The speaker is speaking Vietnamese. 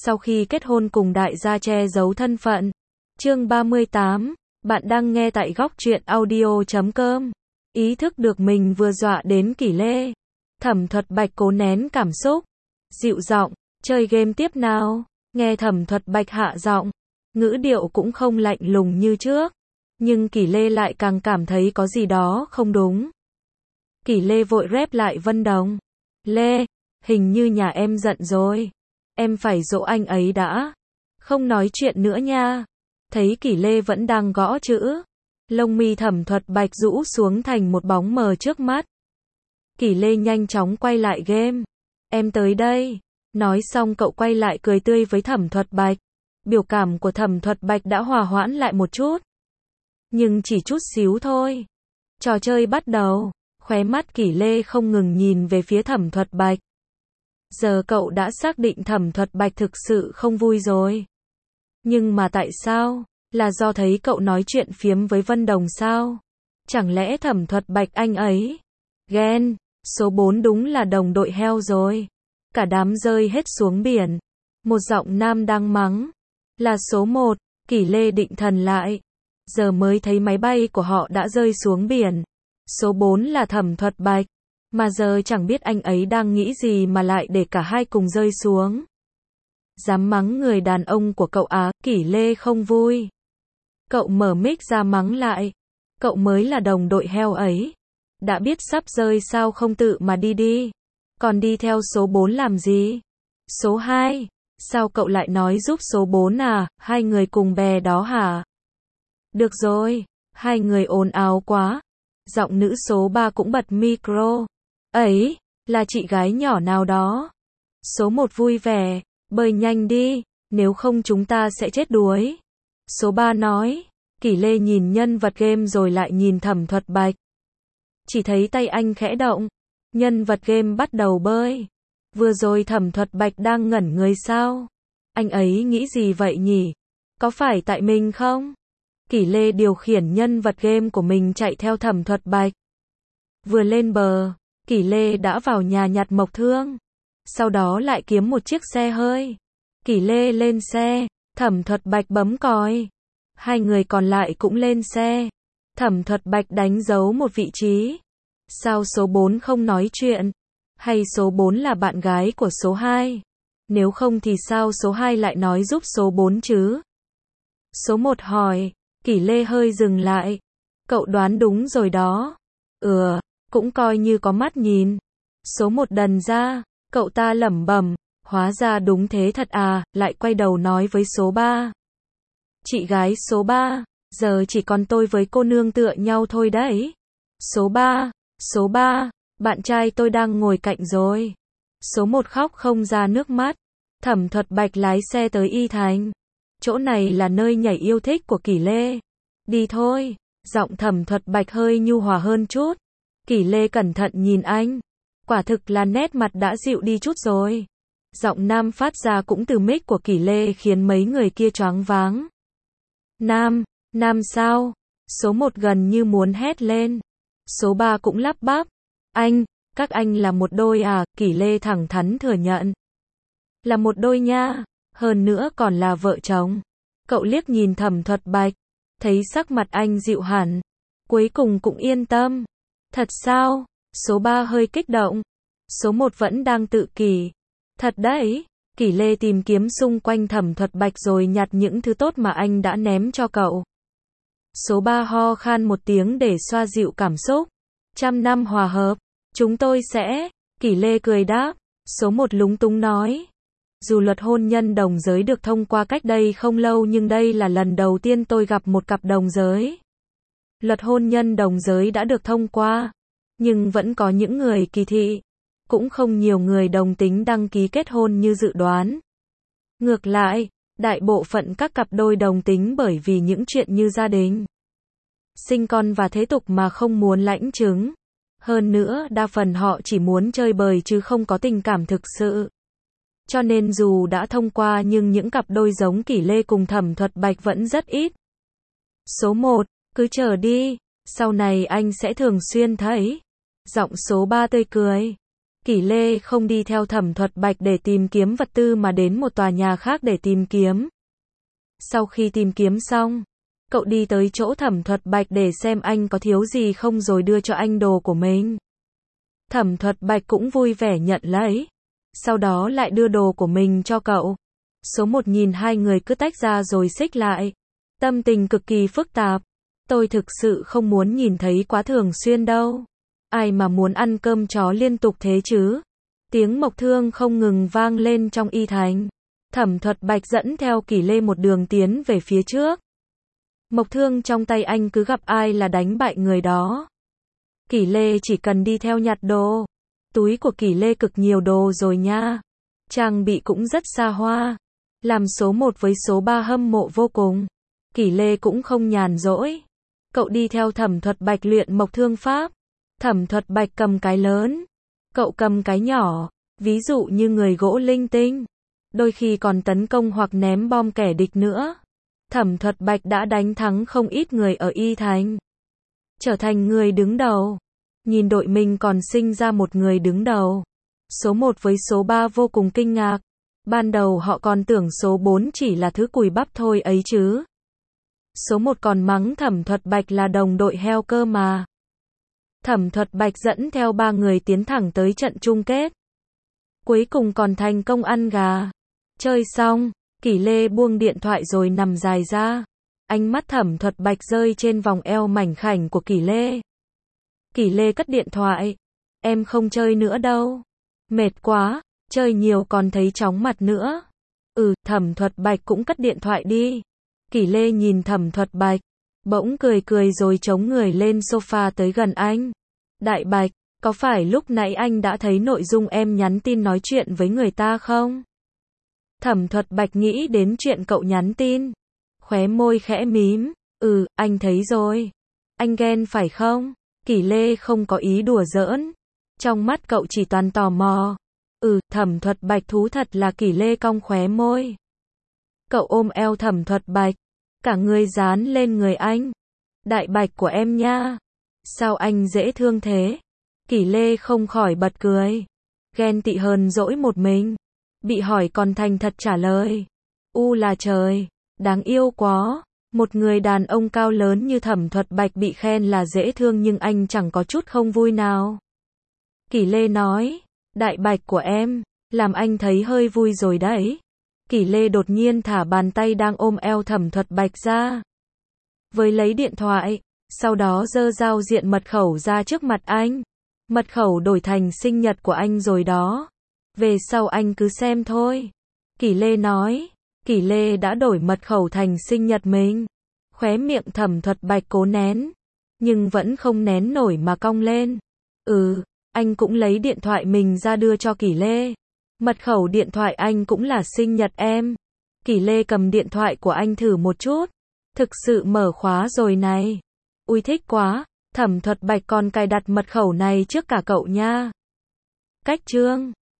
sau khi kết hôn cùng đại gia che giấu thân phận. Chương 38, bạn đang nghe tại góc truyện audio.com. Ý thức được mình vừa dọa đến Kỷ Lê, Thẩm Thuật Bạch cố nén cảm xúc, dịu giọng, chơi game tiếp nào. Nghe Thẩm Thuật Bạch hạ giọng, ngữ điệu cũng không lạnh lùng như trước, nhưng Kỷ Lê lại càng cảm thấy có gì đó không đúng. Kỷ Lê vội rép lại Vân Đồng. Lê, hình như nhà em giận rồi. Em phải dỗ anh ấy đã. Không nói chuyện nữa nha. Thấy Kỷ Lê vẫn đang gõ chữ, lông mi Thẩm Thuật Bạch rũ xuống thành một bóng mờ trước mắt. Kỷ Lê nhanh chóng quay lại game. Em tới đây. Nói xong cậu quay lại cười tươi với Thẩm Thuật Bạch. Biểu cảm của Thẩm Thuật Bạch đã hòa hoãn lại một chút. Nhưng chỉ chút xíu thôi. Trò chơi bắt đầu. Khóe mắt Kỷ Lê không ngừng nhìn về phía Thẩm Thuật Bạch. Giờ cậu đã xác định Thẩm Thuật Bạch thực sự không vui rồi. Nhưng mà tại sao? Là do thấy cậu nói chuyện phiếm với Vân Đồng sao? Chẳng lẽ Thẩm Thuật Bạch anh ấy ghen? Số 4 đúng là đồng đội heo rồi. Cả đám rơi hết xuống biển. Một giọng nam đang mắng. Là số 1, Kỷ Lê định thần lại. Giờ mới thấy máy bay của họ đã rơi xuống biển. Số 4 là Thẩm Thuật Bạch. Mà giờ chẳng biết anh ấy đang nghĩ gì mà lại để cả hai cùng rơi xuống. Dám mắng người đàn ông của cậu á, Kỷ Lê không vui. Cậu mở mic ra mắng lại. Cậu mới là đồng đội heo ấy. Đã biết sắp rơi sao không tự mà đi đi. Còn đi theo số 4 làm gì? Số 2, sao cậu lại nói giúp số 4 à, hai người cùng bè đó hả? Được rồi, hai người ồn ào quá. Giọng nữ số 3 cũng bật micro. Ấy, là chị gái nhỏ nào đó. Số 1 vui vẻ, bơi nhanh đi, nếu không chúng ta sẽ chết đuối. Số 3 nói. Kỷ Lê nhìn nhân vật game rồi lại nhìn Thẩm Thuật Bạch. Chỉ thấy tay anh khẽ động. Nhân vật game bắt đầu bơi. Vừa rồi Thẩm Thuật Bạch đang ngẩn người sao? Anh ấy nghĩ gì vậy nhỉ? Có phải tại mình không? Kỷ Lê điều khiển nhân vật game của mình chạy theo Thẩm Thuật Bạch. Vừa lên bờ, Kỷ Lê đã vào nhà nhặt mộc thương. Sau đó lại kiếm một chiếc xe hơi. Kỷ Lê lên xe, Thẩm Thuật Bạch bấm còi. Hai người còn lại cũng lên xe. Thẩm Thuật Bạch đánh dấu một vị trí. Sao số 4 không nói chuyện? Hay số 4 là bạn gái của số 2? Nếu không thì sao số 2 lại nói giúp số 4 chứ? Số 1 hỏi. Kỷ Lê hơi dừng lại. Cậu đoán đúng rồi đó. Cũng coi như có mắt nhìn. Số 1 đần ra. Cậu ta lẩm bẩm. Hóa ra đúng thế thật à, lại quay đầu nói với số 3. Chị gái số 3, giờ chỉ còn tôi với cô nương tựa nhau thôi đấy. Số 3, bạn trai tôi đang ngồi cạnh rồi. Số 1 khóc không ra nước mắt. Thẩm Thuật Bạch lái xe tới Y Thành. Chỗ này là nơi nhảy yêu thích của Kỷ Lê. Đi thôi. Giọng Thẩm Thuật Bạch hơi nhu hòa hơn chút. Kỷ Lê cẩn thận nhìn anh. Quả thực là nét mặt đã dịu đi chút rồi. Giọng nam phát ra cũng từ mic của Kỷ Lê khiến mấy người kia choáng váng. Nam sao? Số 1 gần như muốn hét lên. Số 3 cũng lắp bắp. Các anh là một đôi à? Kỷ Lê thẳng thắn thừa nhận. Là một đôi nha, hơn nữa còn là vợ chồng. Cậu liếc nhìn Thẩm Thuật Bạch, thấy sắc mặt anh dịu hẳn. Cuối cùng cũng yên tâm. Thật sao? Số 3 hơi kích động. Số 1 vẫn đang tự kỷ. Thật đấy. Kỷ Lê tìm kiếm xung quanh Thẩm Thuật Bạch rồi nhặt những thứ tốt mà anh đã ném cho cậu. Số 3 ho khan một tiếng để xoa dịu cảm xúc. 100 năm hòa hợp. Chúng tôi sẽ. Kỷ Lê cười đáp. Số 1 lúng túng nói. Dù luật hôn nhân đồng giới được thông qua cách đây không lâu nhưng đây là lần đầu tiên tôi gặp một cặp đồng giới. Luật hôn nhân đồng giới đã được thông qua. Nhưng vẫn có những người kỳ thị. Cũng không nhiều người đồng tính đăng ký kết hôn như dự đoán. Ngược lại, đại bộ phận các cặp đôi đồng tính bởi vì những chuyện như gia đình, sinh con và thế tục mà không muốn lãnh chứng. Hơn nữa, đa phần họ chỉ muốn chơi bời chứ không có tình cảm thực sự. Cho nên dù đã thông qua nhưng những cặp đôi giống Kỷ Lê cùng Thẩm Thuật Bạch vẫn rất ít. Số 1, cứ chờ đi, sau này anh sẽ thường xuyên thấy. Giọng số 3 tươi cười. Kỷ Lê không đi theo Thẩm Thuật Bạch để tìm kiếm vật tư mà đến một tòa nhà khác để tìm kiếm. Sau khi tìm kiếm xong, cậu đi tới chỗ Thẩm Thuật Bạch để xem anh có thiếu gì không rồi đưa cho anh đồ của mình. Thẩm Thuật Bạch cũng vui vẻ nhận lấy, sau đó lại đưa đồ của mình cho cậu. Số 1 nhìn hai người cứ tách ra rồi xích lại. Tâm tình cực kỳ phức tạp. Tôi thực sự không muốn nhìn thấy quá thường xuyên đâu. Ai mà muốn ăn cơm chó liên tục thế chứ? Tiếng mộc thương không ngừng vang lên trong y thành. Thẩm Thuật Bạch dẫn theo Kỷ Lê một đường tiến về phía trước. Mộc thương trong tay anh cứ gặp ai là đánh bại người đó. Kỷ Lê chỉ cần đi theo nhặt đồ. Túi của Kỷ Lê cực nhiều đồ rồi nha. Trang bị cũng rất xa hoa. Làm số 1 với số 3 hâm mộ vô cùng. Kỷ Lê cũng không nhàn rỗi. Cậu đi theo Thẩm Thuật Bạch luyện mộc thương pháp. Thẩm Thuật Bạch cầm cái lớn. Cậu cầm cái nhỏ. Ví dụ như người gỗ linh tinh. Đôi khi còn tấn công hoặc ném bom kẻ địch nữa. Thẩm Thuật Bạch đã đánh thắng không ít người ở Y Thành. Trở thành người đứng đầu. Nhìn đội mình còn sinh ra một người đứng đầu. Số 1 với số 3 vô cùng kinh ngạc. Ban đầu họ còn tưởng số 4 chỉ là thứ cùi bắp thôi ấy chứ. Số 1 còn mắng Thẩm Thuật Bạch là đồng đội heo cơ mà. Thẩm Thuật Bạch dẫn theo 3 người tiến thẳng tới trận chung kết. Cuối cùng còn thành công ăn gà. Chơi xong, Kỷ Lê buông điện thoại rồi nằm dài ra. Ánh mắt Thẩm Thuật Bạch rơi trên vòng eo mảnh khảnh của Kỷ Lê. Kỷ Lê cất điện thoại. Em không chơi nữa đâu. Mệt quá, chơi nhiều còn thấy chóng mặt nữa. Thẩm Thuật Bạch cũng cất điện thoại đi. Kỷ Lê nhìn Thẩm Thuật Bạch, bỗng cười cười rồi chống người lên sofa tới gần anh. Đại Bạch, có phải lúc nãy anh đã thấy nội dung em nhắn tin nói chuyện với người ta không? Thẩm Thuật Bạch nghĩ đến chuyện cậu nhắn tin. Khóe môi khẽ mím. Anh thấy rồi. Anh ghen phải không? Kỷ Lê không có ý đùa giỡn. Trong mắt cậu chỉ toàn tò mò. Thẩm Thuật Bạch thú thật là Kỷ Lê cong khóe môi. Cậu ôm eo Thẩm Thuật Bạch. Cả người dán lên người anh. Đại Bạch của em nha. Sao anh dễ thương thế? Kỷ Lê không khỏi bật cười. Ghen tị hờn dỗi một mình. Bị hỏi còn thành thật trả lời. Là trời. Đáng yêu quá. Một người đàn ông cao lớn như Thẩm Thuật Bạch bị khen là dễ thương nhưng anh chẳng có chút không vui nào. Kỷ Lê nói. Đại Bạch của em. Làm anh thấy hơi vui rồi đấy. Kỷ Lê đột nhiên thả bàn tay đang ôm eo Thẩm Thuật Bạch ra. Với lấy điện thoại. Sau đó giơ giao diện mật khẩu ra trước mặt anh. Mật khẩu đổi thành sinh nhật của anh rồi đó. Về sau anh cứ xem thôi. Kỷ Lê nói. Kỷ Lê đã đổi mật khẩu thành sinh nhật mình. Khóe miệng Thẩm Thuật Bạch cố nén. Nhưng vẫn không nén nổi mà cong lên. Anh cũng lấy điện thoại mình ra đưa cho Kỷ Lê. Mật khẩu điện thoại anh cũng là sinh nhật em. Kỷ Lê cầm điện thoại của anh thử một chút. Thực sự mở khóa rồi này. Ui thích quá. Thẩm Thuật Bạch còn cài đặt mật khẩu này trước cả cậu nha. Cách chương